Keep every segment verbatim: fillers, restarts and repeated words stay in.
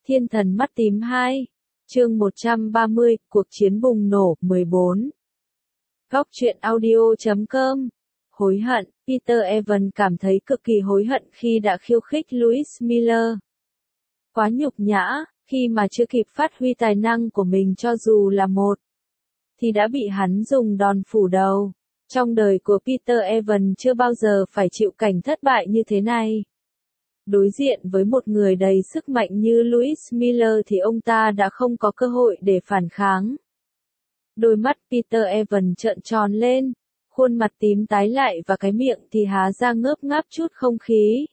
Thiên thần mắt tím hai. Chương một trăm ba mươi, cuộc chiến bùng nổ, mười bốn. Góc truyện audio chấm com. Hối hận, Peter Evans cảm thấy cực kỳ hối hận khi đã khiêu khích Louis Miller. Quá nhục nhã, khi mà chưa kịp phát huy tài năng của mình cho dù là một, thì đã bị hắn dùng đòn phủ đầu. Trong đời của Peter Evans chưa bao giờ phải chịu cảnh thất bại như thế này. Đối diện với một người đầy sức mạnh như Louis Miller thì ông ta đã không có cơ hội để phản kháng. Đôi mắt Peter Evans trợn tròn lên, khuôn mặt tím tái lại và cái miệng thì há ra ngớp ngáp chút không khí.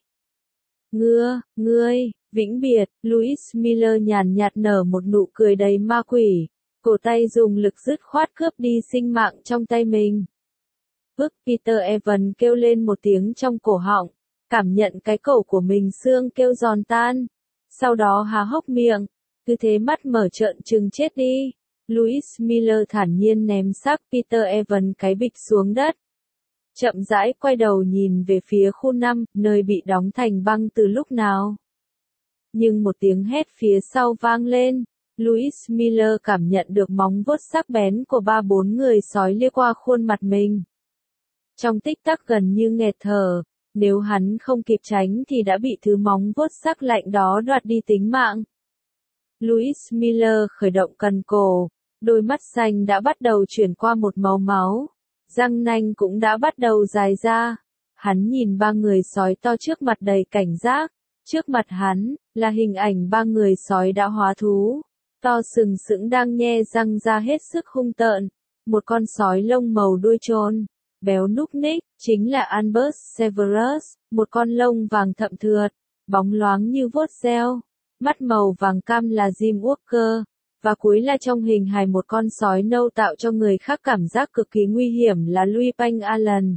Ngưa, ngươi, vĩnh biệt, Louis Miller nhàn nhạt nở một nụ cười đầy ma quỷ, cổ tay dùng lực dứt khoát cướp đi sinh mạng trong tay mình. Bức Peter Evans kêu lên một tiếng trong cổ họng, cảm nhận cái cổ của mình xương kêu giòn tan, sau đó há hốc miệng, cứ thế mắt mở trợn trừng chết đi. Louis Miller thản nhiên ném xác Peter Evans cái bịch xuống đất. Chậm rãi quay đầu nhìn về phía khu năm, nơi bị đóng thành băng từ lúc nào. Nhưng một tiếng hét phía sau vang lên, Louis Miller cảm nhận được móng vuốt sắc bén của ba bốn người sói lia qua khuôn mặt mình. Trong tích tắc gần như nghẹt thở, nếu hắn không kịp tránh thì đã bị thứ móng vuốt sắc lạnh đó đoạt đi tính mạng. Louis Miller khởi động cần cổ, đôi mắt xanh đã bắt đầu chuyển qua một màu máu, răng nanh cũng đã bắt đầu dài ra. Hắn nhìn ba người sói to trước mặt đầy cảnh giác, trước mặt hắn, là hình ảnh ba người sói đã hóa thú, to sừng sững đang nhe răng ra hết sức hung tợn, một con sói lông màu đuôi trôn, béo núc ních, chính là Albus Severus, một con lông vàng thậm thượt, bóng loáng như vuốt reo, mắt màu vàng cam là Jim Walker, và cuối là trong hình hài một con sói nâu tạo cho người khác cảm giác cực kỳ nguy hiểm là Louis Payne Allen.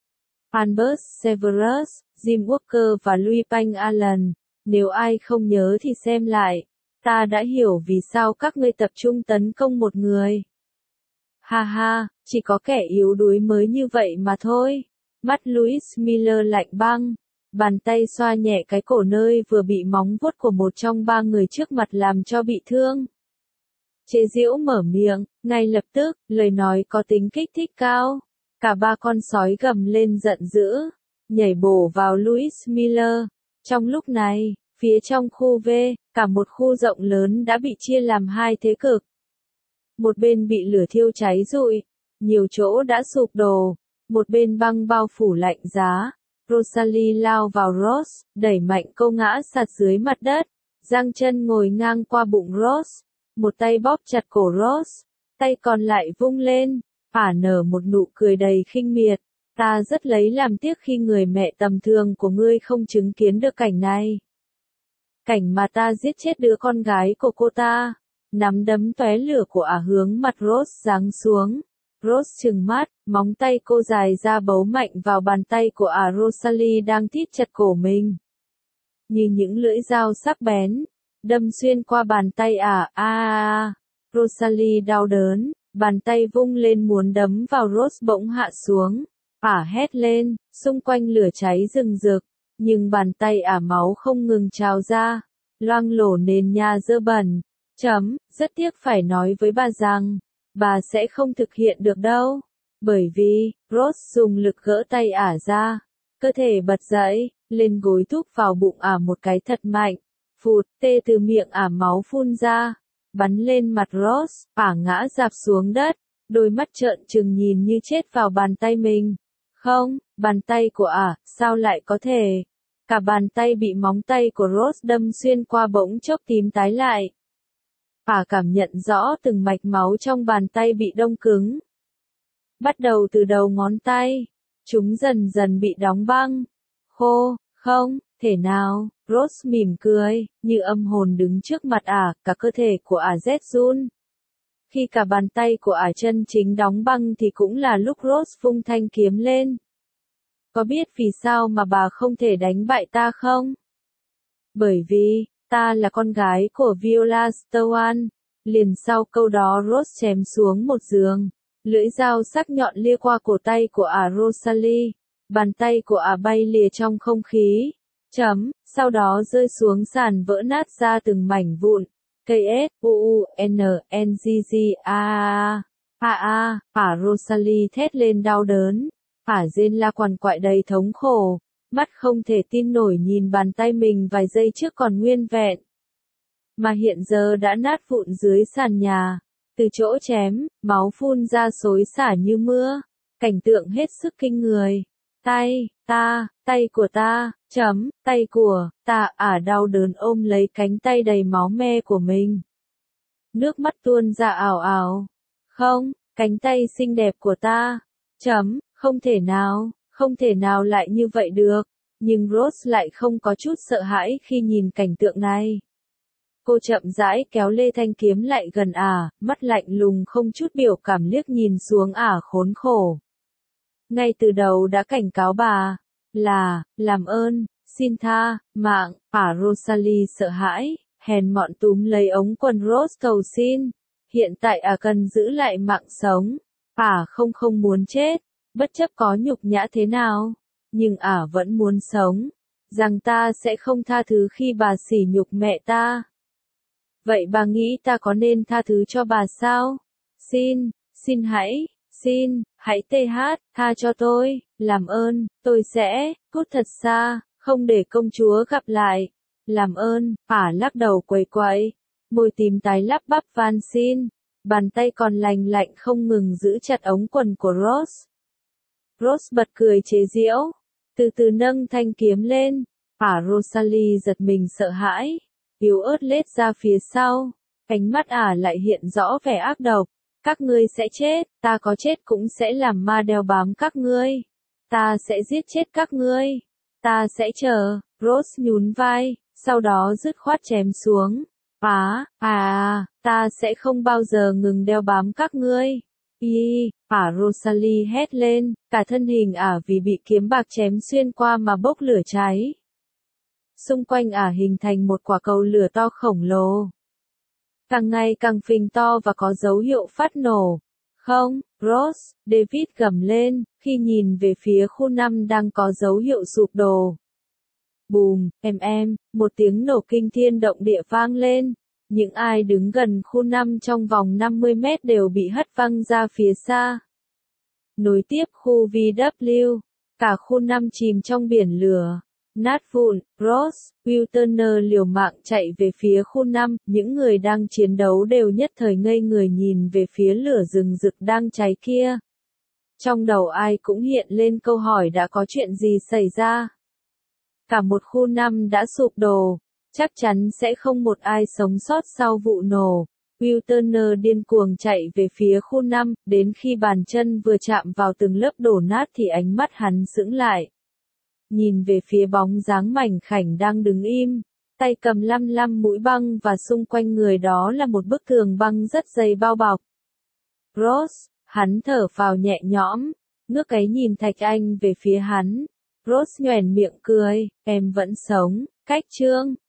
Albus Severus, Jim Walker và Louis Payne Allen, nếu ai không nhớ thì xem lại, ta đã hiểu vì sao các ngươi tập trung tấn công một người. Ha ha, chỉ có kẻ yếu đuối mới như vậy mà thôi. Mắt Louis Miller lạnh băng, bàn tay xoa nhẹ cái cổ nơi vừa bị móng vuốt của một trong ba người trước mặt làm cho bị thương. Chế giễu mở miệng, ngay lập tức, lời nói có tính kích thích cao. Cả ba con sói gầm lên giận dữ, nhảy bổ vào Louis Miller. Trong lúc này, phía trong khu V, cả một khu rộng lớn đã bị chia làm hai thế cực. Một bên bị lửa thiêu cháy rụi, nhiều chỗ đã sụp đổ, một bên băng bao phủ lạnh giá. Rosalie lao vào Ross, đẩy mạnh cô ngã sạt dưới mặt đất, giang chân ngồi ngang qua bụng Ross, một tay bóp chặt cổ Ross, tay còn lại vung lên, ả nở một nụ cười đầy khinh miệt. Ta rất lấy làm tiếc khi người mẹ tầm thường của ngươi không chứng kiến được cảnh này. Cảnh mà ta giết chết đứa con gái của cô ta. Nắm đấm tóe lửa của ả hướng mặt Ross giáng xuống. Ross trừng mắt, móng tay cô dài ra bấu mạnh vào bàn tay của ả Rosalie đang thít chặt cổ mình. Như những lưỡi dao sắc bén, đâm xuyên qua bàn tay ả. A a a, Rosalie đau đớn, bàn tay vung lên muốn đấm vào Ross bỗng hạ xuống. Ả hét lên, xung quanh lửa cháy rừng rực, nhưng bàn tay ả máu không ngừng trào ra, loang lổ nền nhà dơ bẩn. Chấm, rất tiếc phải nói với bà rằng, bà sẽ không thực hiện được đâu. Bởi vì, Ross dùng lực gỡ tay ả ra, cơ thể bật dậy, lên gối thúc vào bụng ả một cái thật mạnh. Phụt, tê từ miệng ả máu phun ra, bắn lên mặt Ross, ả ngã rạp xuống đất, đôi mắt trợn trừng nhìn như chết vào bàn tay mình. Không, bàn tay của ả, sao lại có thể? Cả bàn tay bị móng tay của Ross đâm xuyên qua bỗng chốc tím tái lại. Ả cảm nhận rõ từng mạch máu trong bàn tay bị đông cứng. Bắt đầu từ đầu ngón tay, chúng dần dần bị đóng băng. Khô, không, thể nào, Ross mỉm cười, như âm hồn đứng trước mặt ả, cả cơ thể của ả rét run. Khi cả bàn tay của ả chân chính đóng băng thì cũng là lúc Ross vung thanh kiếm lên. Có biết vì sao mà bà không thể đánh bại ta không? Bởi vì, ta là con gái của Viola Swan. Liền sau câu đó Ross chém xuống một giường. Lưỡi dao sắc nhọn lia qua cổ tay của ả Rosalie. Bàn tay của ả bay lìa trong không khí. chấm, sau đó rơi xuống sàn vỡ nát ra từng mảnh vụn. K S U U N N G G A A A, ả Rosalie thét lên đau đớn. Ả rên la quằn quại đầy thống khổ, mắt không thể tin nổi nhìn bàn tay mình vài giây trước còn nguyên vẹn, mà hiện giờ đã nát vụn dưới sàn nhà. Từ chỗ chém, máu phun ra xối xả như mưa, cảnh tượng hết sức kinh người. Tay, ta, tay của ta, chấm, tay của, ta, ả đau đớn ôm lấy cánh tay đầy máu me của mình. Nước mắt tuôn ra ào ào. Không, cánh tay xinh đẹp của ta, chấm, không thể nào, không thể nào lại như vậy được. Nhưng Rose lại không có chút sợ hãi khi nhìn cảnh tượng này. Cô chậm rãi kéo lê thanh kiếm lại gần ả, mắt lạnh lùng không chút biểu cảm liếc nhìn xuống ả khốn khổ. Ngay từ đầu đã cảnh cáo bà, là, làm ơn, xin tha, mạng, ả Rosalie sợ hãi, hèn mọn túm lấy ống quần Rose cầu xin. Hiện tại ả cần giữ lại mạng sống, ả không không muốn chết, bất chấp có nhục nhã thế nào, nhưng ả vẫn muốn sống, rằng ta sẽ không tha thứ khi bà sỉ nhục mẹ ta. Vậy bà nghĩ ta có nên tha thứ cho bà sao? Xin, xin hãy, xin, hãy tê hát, tha cho tôi, làm ơn, tôi sẽ, cút thật xa, không để công chúa gặp lại. Làm ơn, ả lắc đầu quẩy quẩy, môi tím tái lắp bắp van xin, bàn tay còn lành lạnh không ngừng giữ chặt ống quần của Rose. Rose bật cười chế giễu, từ từ nâng thanh kiếm lên, ả Rosalie giật mình sợ hãi, yếu ớt lết ra phía sau, ánh mắt ả lại hiện rõ vẻ ác độc. Các ngươi sẽ chết, ta có chết cũng sẽ làm ma đeo bám các ngươi. Ta sẽ giết chết các ngươi. Ta sẽ chờ, Rose nhún vai, sau đó dứt khoát chém xuống. Á, à, à, ta sẽ không bao giờ ngừng đeo bám các ngươi. Y, ả Rosalie hét lên, cả thân hình ả vì bị kiếm bạc chém xuyên qua mà bốc lửa cháy. Xung quanh ả hình thành một quả cầu lửa to khổng lồ. Càng ngày càng phình to và có dấu hiệu phát nổ. Không, Rose, David gầm lên, khi nhìn về phía khu năm đang có dấu hiệu sụp đổ. Bùm, em em, một tiếng nổ kinh thiên động địa vang lên. Những ai đứng gần khu năm trong vòng năm mươi mét đều bị hất văng ra phía xa. Nối tiếp khu V W, cả khu năm chìm trong biển lửa. Nát vụn, Rose, Will Turner liều mạng chạy về phía khu năm, những người đang chiến đấu đều nhất thời ngây người nhìn về phía lửa rừng rực đang cháy kia. Trong đầu ai cũng hiện lên câu hỏi đã có chuyện gì xảy ra. Cả một khu năm đã sụp đổ, chắc chắn sẽ không một ai sống sót sau vụ nổ. Will Turner điên cuồng chạy về phía khu năm, đến khi bàn chân vừa chạm vào từng lớp đổ nát thì ánh mắt hắn sững lại. Nhìn về phía bóng dáng mảnh khảnh đang đứng im, tay cầm lăm lăm mũi băng và xung quanh người đó là một bức tường băng rất dày bao bọc. Rose, hắn thở phào nhẹ nhõm, ngước cái nhìn Thạch Anh về phía hắn. Rose nhoẻn miệng cười, em vẫn sống, cách chương.